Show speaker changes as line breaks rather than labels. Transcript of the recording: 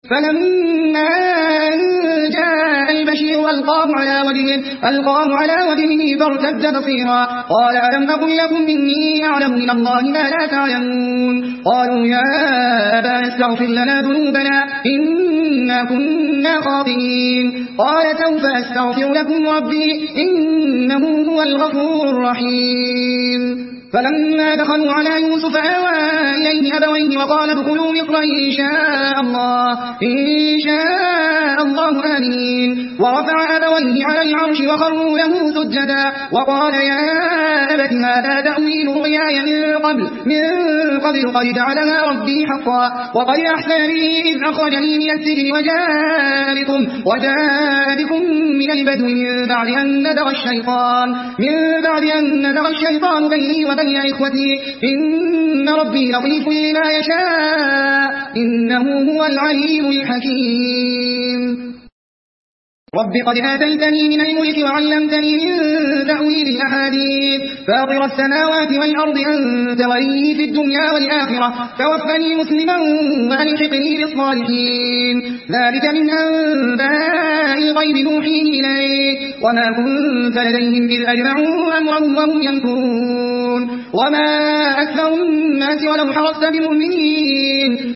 فلما جاء البشير ألقاه على وجهه فارتد بصيرا قال ألم أقل لكم إني أعلم من الله ما لا تعلمون قالوا يا أبانا استغفر لنا ذنوبنا إنا كنا خاطئين قال سوف أستغفر لكم ربي إنه هو الغفور الرحيم فلما دخلوا على يوسف آوى إليه أبويه وقال ادخلوا مصر إن شاء الله آمنين ورفع أبويه على العرش وخروا له سجدا وقال يا أبت هذا تأويل رؤياي من قبل قد جعلها ربي حقا وقد أحسن بي إذ أخرجني من السجن وجاء بكم من البدو من بعد أن نزغ الشيطان بيني وبين إخوتي إن ربي لطيف لما يشاء إنه هو العليم الحكيم رب قد آتيتني من الملك وعلمتني من تأويل الأحاديث فاطر السماوات والأرض أنت ولي في الدنيا والآخرة توفني مسلما وألحقني بالصالحين ذلك من أنباء الغيب نوحيه إليك وما كنت لديهم إذ أجمعوا أمرهم وهم يمكرون وما أكثر الناس ولو حرصت بمؤمنين